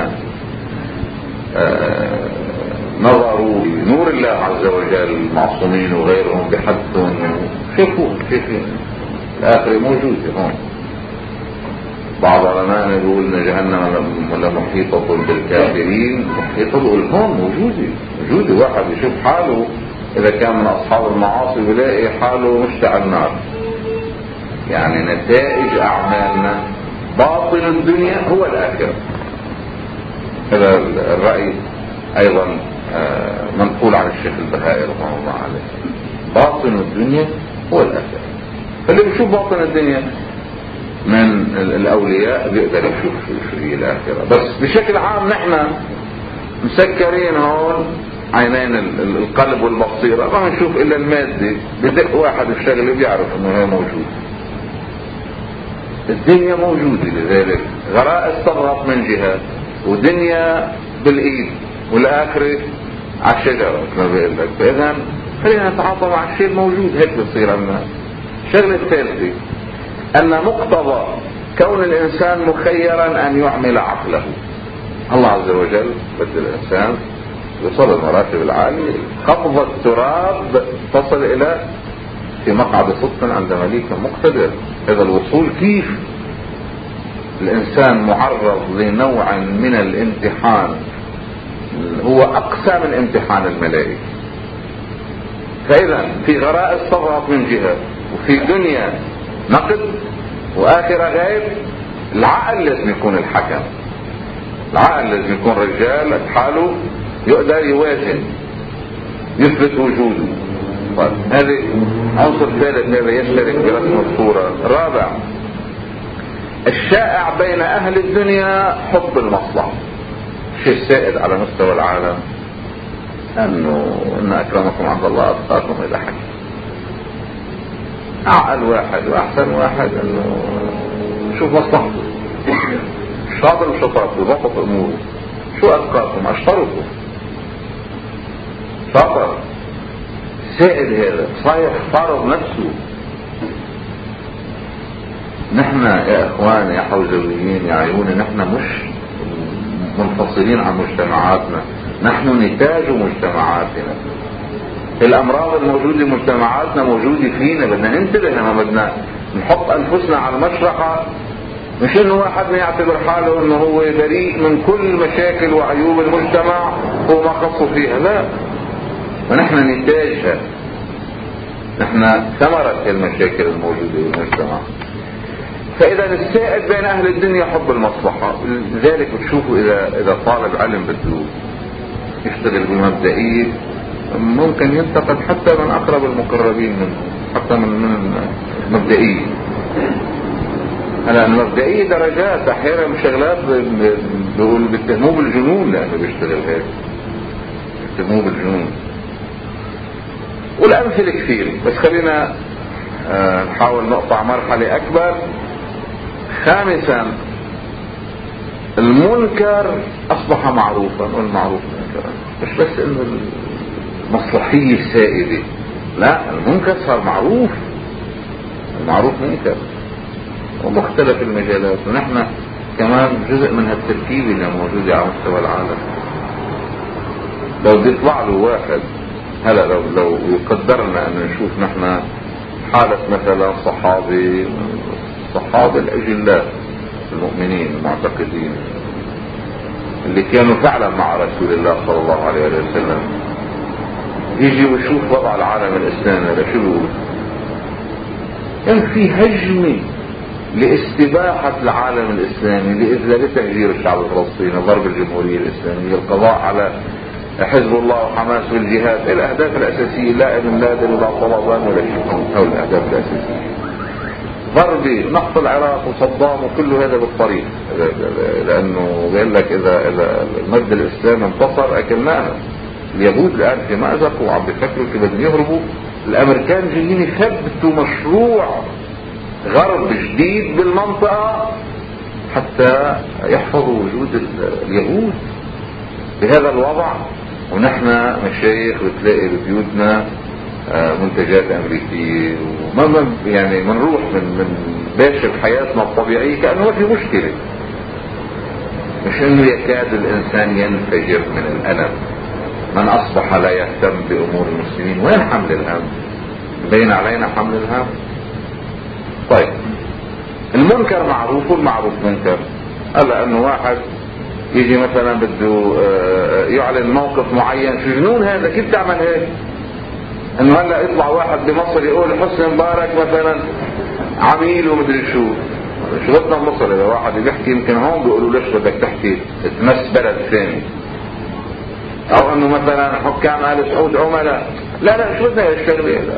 آه نظروا نور الله عز وجل المعصومين وغيرهم بحثهم شافوه شايفين الآخرة موجودة هون. بعض علماء يقول ان جهنم لمحيطة بالكافرين، محيطة بقول هون موجودة موجودة. واحد يشوف حاله اذا كان من اصحاب المعاصي بيلاقي حاله مشتعل نار. يعني نتائج اعمالنا باطن الدنيا هو الاخرة. هذا الرأي ايضا منقول عن الشيخ البهائي رحمه الله عليه. باطن الدنيا هو الاخرة. فاللي بيشوف باطن الدنيا من الاولياء بيقدر يشوف في الاخرة. بس بشكل عام نحن مسكرين هون عينين القلب والبصيرة، ما نشوف الا المادة. بدق واحد الشغل بيعرف انه هي موجود. الدنيا موجودة، لذلك غرائز تضغط من جهة ودنيا بالايد والاخرة على الشجرة كما بيقول لك. فاذا خلينا نتعاطى مع الشيء الموجود. هيك بتصير عنا. الشغلة الثالثة ان مقتضى كون الانسان مخيرا ان يعمل عقله. الله عز وجل بده الانسان يوصل المراتب العالية. قبض التراب تصل الى في مقعد صدق عند مليك مقتدر. هذا الوصول كيف الانسان معرض لنوع من الامتحان هو اقسى من امتحان الملائكة. فاذا في غرائز تضغط من جهة، وفي دنيا نقد واخرة غيب. العقل لازم يكون الحكم. العقل لازم يكون رجال حاله يقدر يوازن يثبت وجوده. طيب هذه عنصر ثالث هذا يشترك برسم الصورة. رابع، الشائع بين اهل الدنيا حب المصلحة. الشيء السائد على مستوى العالم انه ان اكرمكم عند الله اتقاكم الى حكم. اعقل واحد واحسن واحد انه شوف مصلحته، شاطر وشطارته ضبط اموره. شو اتقاكم؟ اشترطوا شاطر سائد. هذا صحيح فرض نفسه. نحن يا اخوان يا حوزويين يا عيوني، نحن مش منفصلين عن مجتمعاتنا، نحن نتاج مجتمعاتنا. الامراض الموجودة في مجتمعاتنا موجودة فينا. بدنا ننتبه لما بدنا نحط انفسنا على المشرقة. مش انه واحد ما يعتبر حاله انه هو بريء من كل مشاكل وعيوب المجتمع هو ما خصه فيها. لا، ونحن نتاجها. نحن ثمرة المشاكل الموجودة في المجتمع. فإذا السائد بين أهل الدنيا حب المصلحة. لذلك بتشوفوا إذا إذا طالب علم بده يشتغل بمبدئية ممكن ينتقد حتى من أقرب المقربين منه، حتى من من مبدئية. هلا المبدئية درجات، أحيانا شغلات بيقولوا بيتهموه بالجنون لأنه بيشتغل هيك، بيتهموه بالجنون. والأمثلة كثير، بس خلينا نحاول نقطع مرحلة أكبر. خامسا المنكر أصبح معروفا، والمعروف منكرا. مش بس إنه المصلحية السائدة، لا، المنكر صار معروف، المعروف منكر ومختلف المجالات. ونحن كمان جزء من هالتركيبة اللي موجودة على مستوى العالم. لو بيطلع له واحد هلا لو لو يقدرنا أن نشوف نحن حالة مثلا صحابي الصحابة الأجلاء المؤمنين المعتقدين اللي كانوا فعلا مع رسول الله صلى الله عليه وسلم، يجي ويشوف وضع العالم الإسلامي هذا شو بيقول؟ كان في هجمة لاستباحة العالم الإسلامي، لإذلال تهجير الشعب الفلسطيني، ضرب الجمهورية الإسلامية، القضاء على حزب الله وحماس والجهاد. الأهداف الأساسية لا ابن لادن ولا طلبان ولا شيء، أو الأهداف الأساسية ضربي نقط العراق وصدام وكل هذا بالطريق، لأنه قال لك إذا إذا المد الإسلامي انتصر أكلناها. اليهود الآن في مأزق وعم بيفكروا كيف بدهم يهربوا. الأمريكان جايين يثبتوا مشروع غرب جديد بالمنطقة حتى يحفظوا وجود اليهود بهذا الوضع. ونحن مشايخ بتلاقي ببيوتنا منتجات أمريكية، وما يعني منروح من من باشر حياتنا الطبيعية كأنه ما في مشكلة. مش انه يكاد الإنسان ينفجر من الألم. من أصبح لا يهتم بأمور المسلمين، وين حمل الهم؟ بين علينا حمل الهم. طيب المنكر معروف والمعروف منكر. ألا أنه واحد يجي مثلا بده يعلن موقف معين، شو جنون هذا؟ كيف تعمل هيك؟ انه هلا يطلع واحد بمصر يقول حسني مبارك مثلا عميل ومدري شو. شو بدنا بمصر اذا واحد بيحكي يمكن هون بيقولوا ليش بدك تحكي تمس بلد ثاني، او انه مثلا حكام ال سعود عملاء. لا لا شو بدنا الشغله هذا.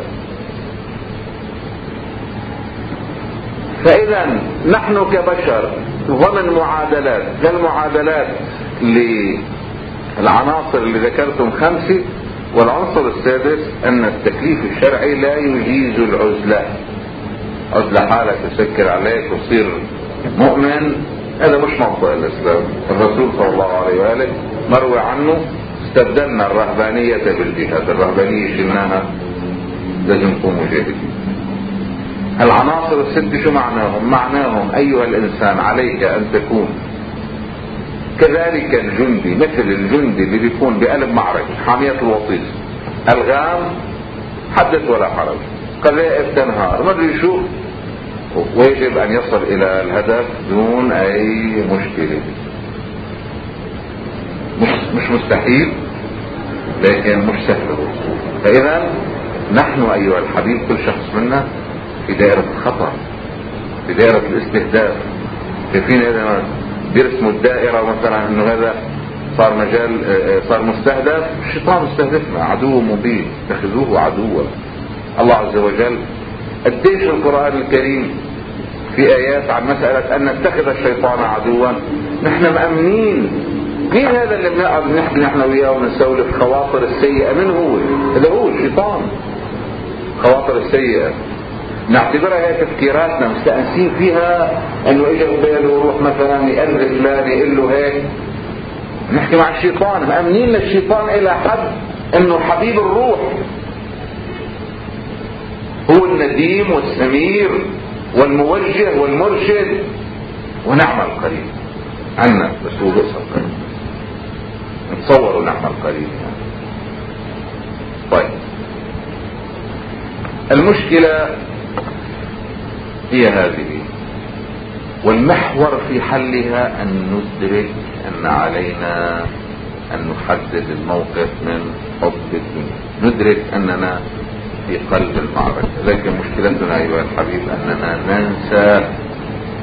فاذا نحن كبشر ضمن معادلات، كالمعادلات للعناصر اللي ذكرتم خمسه. والعنصر السادس ان التكليف الشرعي لا يجيز العزلة. عزلة حالك تسكر عليك وتصير مؤمن، هذا مش منطق الاسلام. الرسول صلى الله عليه وآله مروي عنه استبدلنا الرهبانية بالجهاد. الرهبانية شلناها، لازم نكون مجاهدين. العناصر الست شو معناهم؟ معناهم ايها الانسان عليك ان تكون كذلك الجندي، مثل الجندي اللي بيكون بقلب معركة حامية الوطيس، الغام حدث ولا حرج، قذائف تنهار، ما ادري شو، ويجب ان يصل الى الهدف دون اي مشكلة. مش, مش مستحيل لكن مش سهل الوصول. فاذا نحن ايها الحبيب كل شخص منا في دائرة الخطر، في دائرة الاستهداف. شايفين هذا بيرسموا الدائرة مثلا انه هذا صار مجال، صار مستهدف. الشيطان مستهدفنا، عدو مبين، اتخذوه عدوا. الله عز وجل قديش القرآن الكريم في آيات عن مسألة ان نتخذ الشيطان عدوا. نحن مأمنين. مين هذا اللي بنقعد نحكي نحن وياه ونسولف خواطر السيئة؟ من هو؟ هذا هو الشيطان. خواطر السيئة نعتبرها هي تفكيراتنا مستأنسين فيها، انه اجى باله يروح مثلا يقلب فلان يقول له هيك. نحكي مع الشيطان، مأمنين للشيطان الى حد انه حبيب الروح، هو النديم والسمير والموجه والمرشد، ونعم القريب عنا. بس هو بئس القريب، نتصوروا نعم القريب يعني. طيب المشكلة هي هذه، والمحور في حلها أن ندرك أن علينا أن نحدد الموقف من حب الدنيا. ندرك أننا في قلب المعركة، لكن مشكلتنا أيها الحبيب أننا ننسى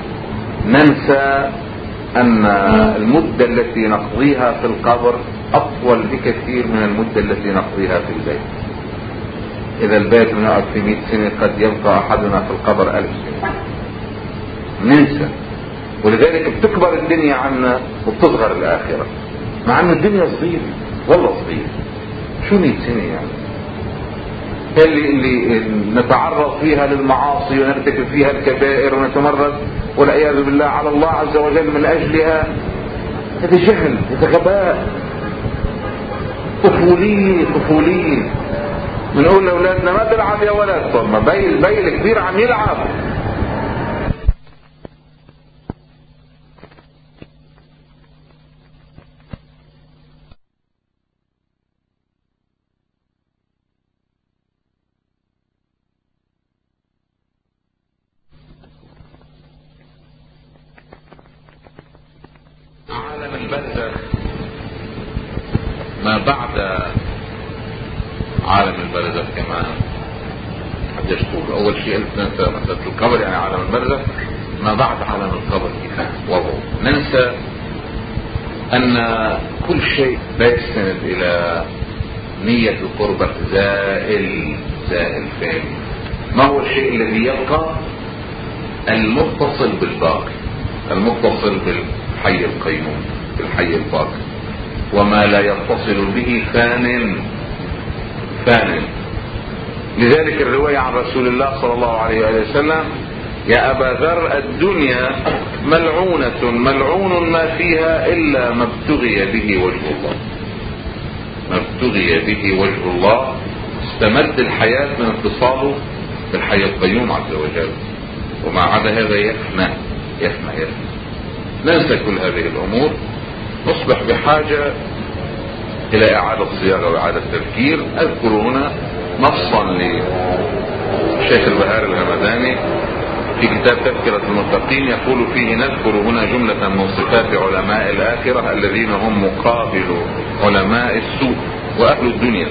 ننسى أن المدة التي نقضيها في القبر أطول بكثير من المدة التي نقضيها في البيت. إذا البيت بنقعد في مئة سنة قد يبقى أحدنا في القبر ألف سنة. ننسى، ولذلك بتكبر الدنيا عنا وبتصغر الآخرة، مع أن الدنيا صغيرة والله صغيرة. شو مئة سنة يعني؟ اللي, اللي نتعرض فيها للمعاصي ونرتكب فيها الكبائر ونتمرد والعياذ بالله على الله عز وجل من أجلها، هذا جهل، هذا غباء، طفولية طفولية. بنقول لأولادنا ما تلعب يا ولد، طب ما بيل بيل كبير عم يلعب. عالم البرزخ ما بعد عالم البرزخ كمان حد يشكوك. اول شيء قلت ننسى مسألة القبر، يعني عالم البرزخ ما بعد عالم القبر كيف وضعه. ننسى ان كل شيء لا يستند الى نية القربة زائل زائل فعل. ما هو الشيء الذي يبقى؟ المتصل بالباقي، المتصل بالحي القيوم، بالحي الباقي. وما لا يتصل به فان فان. لذلك الرواية عن رسول الله صلى الله عليه وسلم: يا أبا ذر الدنيا ملعونة ملعون ما فيها إلا ما ابتغي به وجه الله. ما ابتغي به وجه الله. استمد الحياة من اتصاله بالحي القيوم عز وجل، وما عدا هذا يفنى يفنى يفنى. ننسى كل هذه الأمور، نصبح بحاجة إلى إعادة صياغة وإعادة تفكير. أذكر هنا نصا للشيخ البهار الهمداني في كتاب تذكرة المتقين، يقول فيه: نذكر هنا جملة من صفات علماء الآخرة الذين هم مقابل علماء السوء وأهل الدنيا،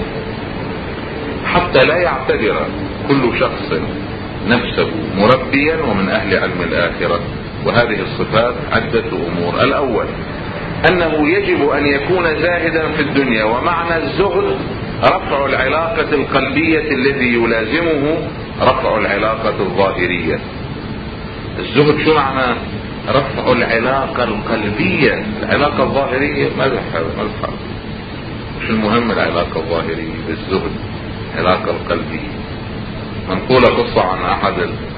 حتى لا يعتبر كل شخص نفسه مربيا ومن أهل علم الآخرة. وهذه الصفات عدة أمور. الأول أنه يجب أن يكون زاهدا في الدنيا، ومعنى الزهد رفع العلاقة القلبية الذي يلازمه رفع العلاقة الظاهرية. الزهد شو معنى؟ رفع العلاقة القلبية. العلاقة الظاهرية ماذا حال ماذا مش المهم العلاقة الظاهرية بالزهد، العلاقة القلبية. منقولة قصة عن أحد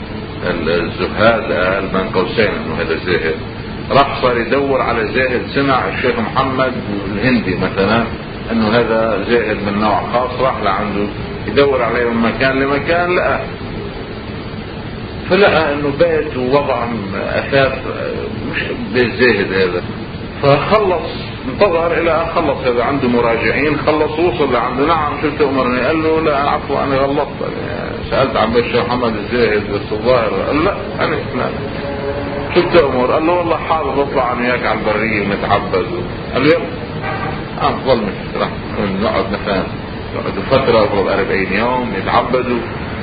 الزهاد قال بين قوسين انه هذا زاهد، راح صار يدور على زاهد. سمع الشيخ محمد الهندي مثلا انه هذا زاهد من نوع خاص، راح لعنده يدور عليه من مكان لمكان، لقى فلقى انه بيت ووضع اثاث مش بالزاهد هذا. فخلص، انتظر الى ان خلص، هذا عنده مراجعين، خلص وصل لعنده: نعم شو تأمرني؟ قال له: لا عفوا انا غلطت، سألت عن الشيخ محمد الزاهد بس الظاهر. قال: لا انا لا. شو تأمر؟ قال له: والله حابب اطلع انا وياك على البرية ونتعبد. قال له: يلا اه ظل مش راح نقعد مثلا نقعدوا فترة قبل أربعين يوم يتعبدوا.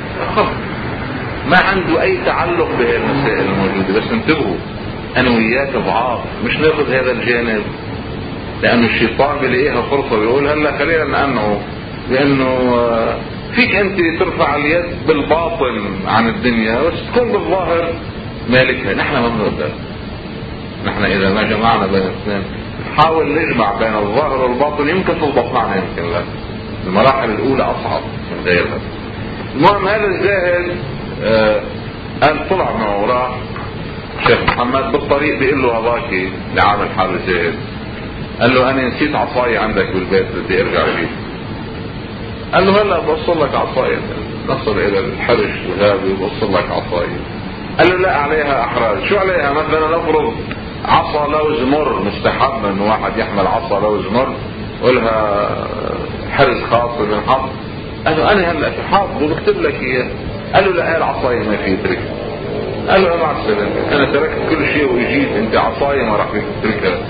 ما عنده اي تعلق بهذه المسائل الموجودة. بس انتبهوا، انا وياك ضعاف، مش ناخذ هذا الجانب، لأن الشيطان بيلاقيها فرصة بيقول: هلا خلينا نأنه لأنه فيك أنت ترفع اليد بالباطن عن الدنيا بس تكون بالظاهر مالكها. نحن ما بنقدر. نحن إذا ما جمعنا بين الاثنين، حاول نجمع بين الظاهر والباطن، يمكن تضبط معنا يمكن لا. المراحل الأولى أصعب من غيرها. المهم هذا الزاهد آه قال طلع معه وراح الشيخ محمد بالطريق، بيقول له: هذاك لعامل حال زاهد، قال له: انا نسيت عصاية عندك بالبيت بدي ارجع فيه. قال له: هلا بوصل لك عصاية. نصل الى الحرش وهذا وبوصل لك عصاية. قال له: لا عليها احراج. شو عليها؟ مثلا نفرض عصا لوز مر، مستحب ان واحد يحمل عصا لوز مر ولها حرز خاص بالحط. قال له: انا هلا حاطه وبكتب لك اياه. قال له: لا هاي العصاية ما في تركها. قال له: مع السلامة، انا تركت كل شيء وجيت، انت عصاية ما راح فيك تتركها.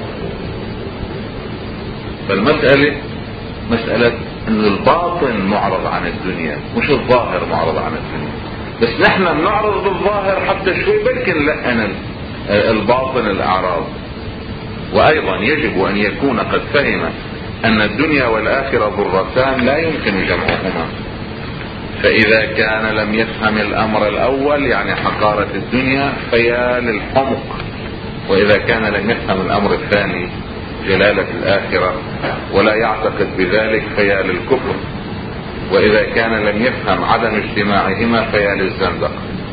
فالمسألة مسألة ان الباطن معرض عن الدنيا، مش الظاهر معرض عن الدنيا. بس نحن بنعرض بالظاهر حتى شوي بلكن لا انا الباطن الأعراض. وأيضا يجب أن يكون قد فهم أن الدنيا والآخرة ضرتان لا يمكن جمعهما. فإذا كان لم يفهم الأمر الأول يعني حقارة الدنيا فيا للحمق، وإذا كان لم يفهم الأمر الثاني جلالة الآخرة ولا يعتقد بذلك فيا للكفر، وإذا كان لم يفهم عدم اجتماعهما فيا للزندقة.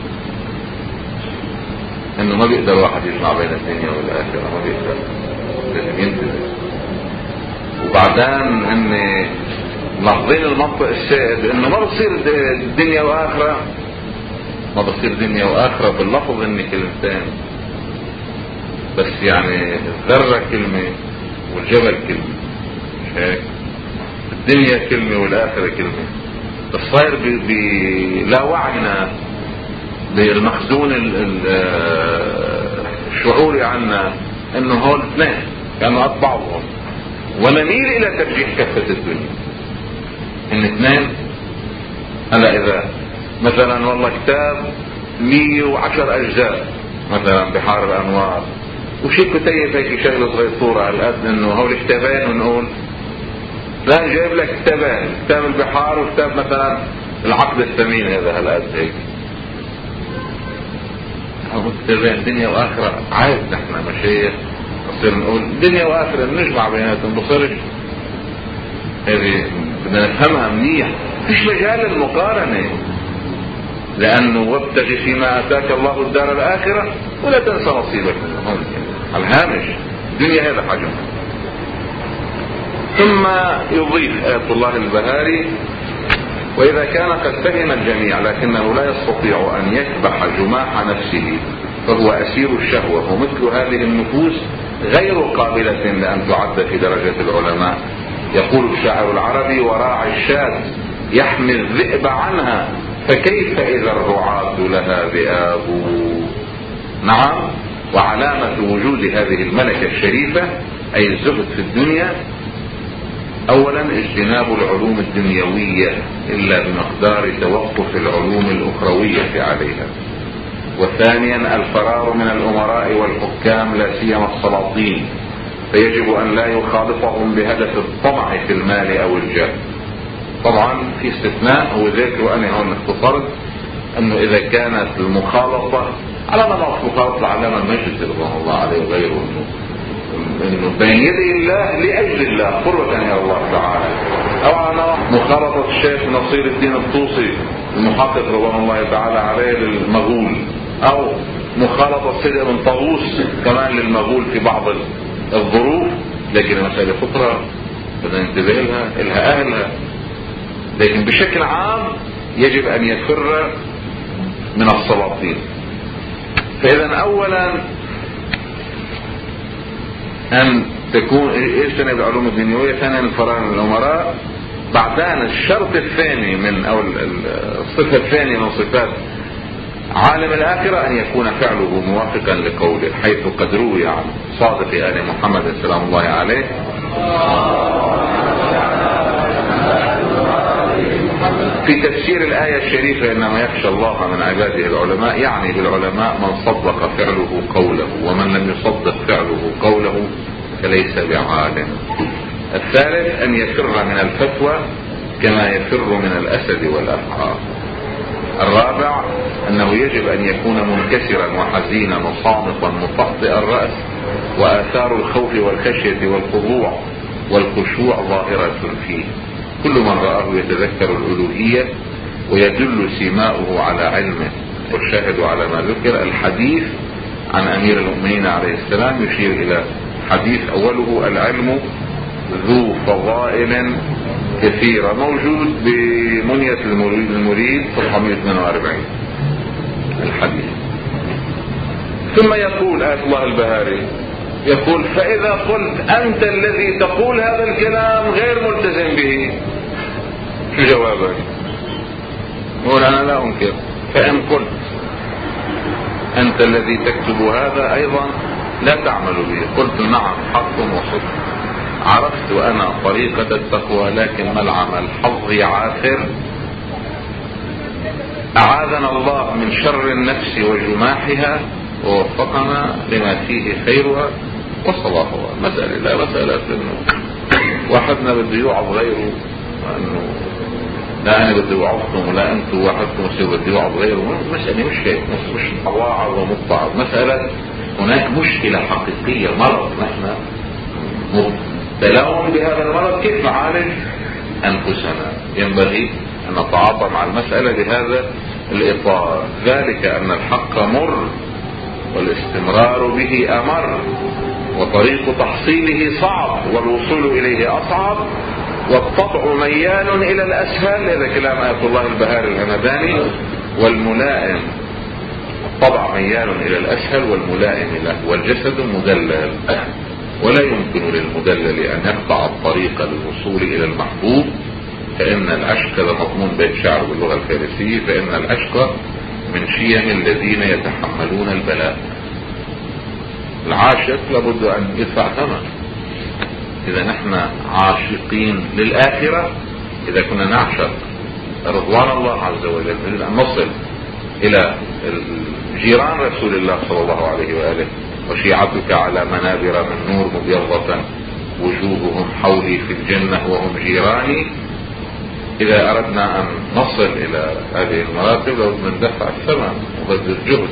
انه ما بيقدر واحد يجمع بين الدنيا والآخرة، ما بيقدر، لازم ينتبه. وبعدين ان لاحظين المنطق السائد انه ما بصير دنيا واخرة، ما بصير دنيا واخرة باللفظ ان كلمتين بس، يعني الذرة كلمة والجبل كلمة، مش هيك؟ الدنيا كلمة والآخرة كلمة، بس صاير بلا وعينا بالمخزون الشعوري عنا انه هول اثنين كانوا قد بعضهم، ونميل الى ترجيح كفة الدنيا ان اثنين. هلا اذا مثلا والله كتاب مية وعشر اجزاء مثلا بحار الانوار وشي كتيب هيك شغله صغير صورة على القد انه هول كتابين، ونقول لا جايب لك كتابين، كتاب البحار وكتاب مثلا العقد الثمين هذا هالقد هيك، كتابين دنيا واخرة. عايز نحن مشايخ نصير نقول دنيا واخرة نجمع بيناتهم، بصيرش هذه بدنا نفهمها منيح، فيش مجال المقارنة، لأنه وابتغي فيما آتاك الله الدار الآخرة ولا تنسى نصيبك منه، على الهامش الدنيا هذا حجم. ثم يضيف آية الله البهاري: وإذا كان قد فهم الجميع لكنه لا يستطيع أن يكبح جماح نفسه فهو أسير الشهوة، ومثل هذه النفوس غير قابلة لأن تعد في درجة العلماء. يقول الشاعر العربي: وراعي الشاة يحمي الذئب عنها فكيف إذا الرعاة لها ذئاب. نعم، وعلامة وجود هذه الملكة الشريفة أي الزهد في الدنيا أولا اجتناب العلوم الدنيوية إلا بمقدار توقف العلوم الأخروية عليها، وثانيا الفرار من الأمراء والحكام لا سيما السلاطين، فيجب أن لا يخالطهم بهدف الطمع في المال أو الجاه. طبعا في استثناء هو ذكر أنا هون اختصرت أنه إذا كانت المخالطة على نمط مخالطة العلامة المجلس رضوان الله عليه وغيره، أنه انه بين يدي الله لاجل الله قربة الى الله تعالى، او على مخالطة الشيخ نصير الدين الطوسي المحقق رضوان الله تعالى عليه للمغول، او مخالطة سيد ابن طاووس كمان للمغول في بعض الظروف، لكن مسألة فطرة بدنا ننتبه لها، لها اهلها. لكن بشكل عام يجب ان يفر من السلاطين. فاذا اولا أن تكون اجتنب العلوم الدنيوية، ثانيا الفرار من الأمراء، بعدين الشرط الثاني من أو الصفة الثانية من صفات عالم الآخرة أن يكون فعله موافقا لقوله، حيث قد روي عن صادق آل محمد سلام الله عليه في تفسير الآية الشريفة: إنما يخشى الله من عباده العلماء، يعني بالعلماء من صدق فعله قوله، ومن لم يصدق فعله قوله فليس بعالم. الثالث أن يفر من الفتوى كما يفر من الأسد والأفعار. الرابع أنه يجب أن يكون منكسرا وحزينا وصامتا مطأطئ الرأس، وآثار الخوف والخشية والخضوع والخشوع ظاهرة فيه. كل من رآه يتذكر الألوهية ويدل سيماؤه على علمه. والشاهد على ما ذكر الحديث عن أمير المؤمنين عليه السلام يشير إلى حديث أوله: العلم ذو فضائل كثيرة، موجود بمنية المريد سبعمائة واثنين وأربعين الحديث. ثم يقول آية الله البهاري يقول: فإذا قلت أنت الذي تقول هذا الكلام غير ملتزم به، شو جوابك؟ يقول: أنا لا أنكر. فإن قلت أنت الذي تكتب هذا أيضا لا تعمل به، قلت: نعم حق وصدق، عرفت أنا طريقة التقوى، لكن ما العمل؟ حظي عاثر، أعاذنا الله من شر النفس وجماحها، ووفقنا لما فيه خيرها وصلاحها. مسألة لا مسألة انه واحدنا بده يوعظ غيره، وانه لا انا بدي اوعظكم ولا انتم واحدكم يصير بدي يوعظ غيره. مسألة مش هيك، مش واعظ ومتعظ. مسألة هناك مشكلة حقيقية، مرض نحن مبتلون بهذا المرض، كيف نعالج انفسنا؟ ينبغي ان نتعاطى مع المسألة بهذا الاطار. ذلك ان الحق مر والاستمرار به امر، وطريق تحصيله صعب والوصول اليه اصعب، والطبع ميال الى الاسهل. هذا كلام آية الله البهاري الهمداني. والملائم الطبع ميال الى الاسهل والملائم له، والجسد مدلل، ولا يمكن للمدلل ان يقطع الطريق للوصول الى المحبوب. فان العشق، هذا مضمون بيت شعر باللغة الفارسية، فان العشق من شيم الذين يتحملون البلاء. العاشق لابد ان يدفع ثمن. اذا نحن عاشقين للآخرة، اذا كنا نعشق رضوان الله عز وجل، نريد ان نصل الى جيران رسول الله صلى الله عليه وآله، وشيعتك على منابر من نور مبيضة وجوههم حولي في الجنة وهم جيراني. اذا اردنا ان نصل الى هذه المراتب لابد من دفع الثمن وبذل الجهد،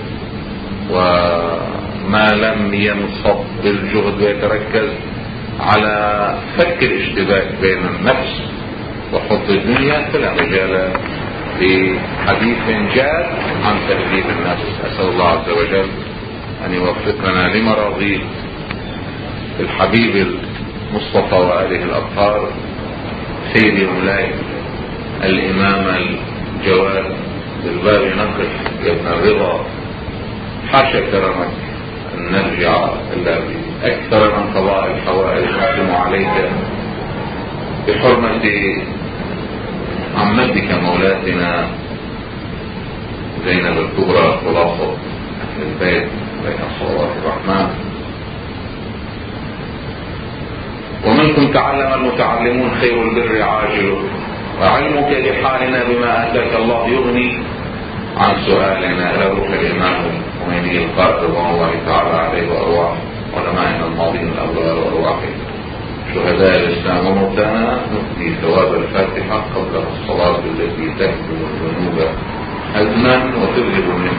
وما لم ينصب بالجهد ويتركز على فك الاشتباك بين النفس وحب الدنيا فلا مجال لحديث جاد عن تهذيب النفس. أسأل الله عز وجل أن يوفقنا لمراضيه الحبيب المصطفى وآله الأطهار سيدي مولاي الإمام الجواد بالباب نقف يا ابن الرضا، حاشا كرمك أن نرجع إلا بأكثر من قضاء الحوائج نحكم عليك بحرمة عمتك مولاتنا زينب الكبرى خلاصة أهل البيت عليها صلوات الرحمن. ومنكم تعلم المتعلمون خير البر عاجله، وعلمك بحالنا بما أتاك الله يغني عن سؤالنا. لا روح الإمام الخميني القائد رضوان الله تعالى عليه وأرواح علمائنا الماضين الأبرار وأرواحهم شهداء الإسلام وموتانا، نؤتي ثواب الفاتحة قبل الصلاة التي تهدم الذنوب هدما وتذهب من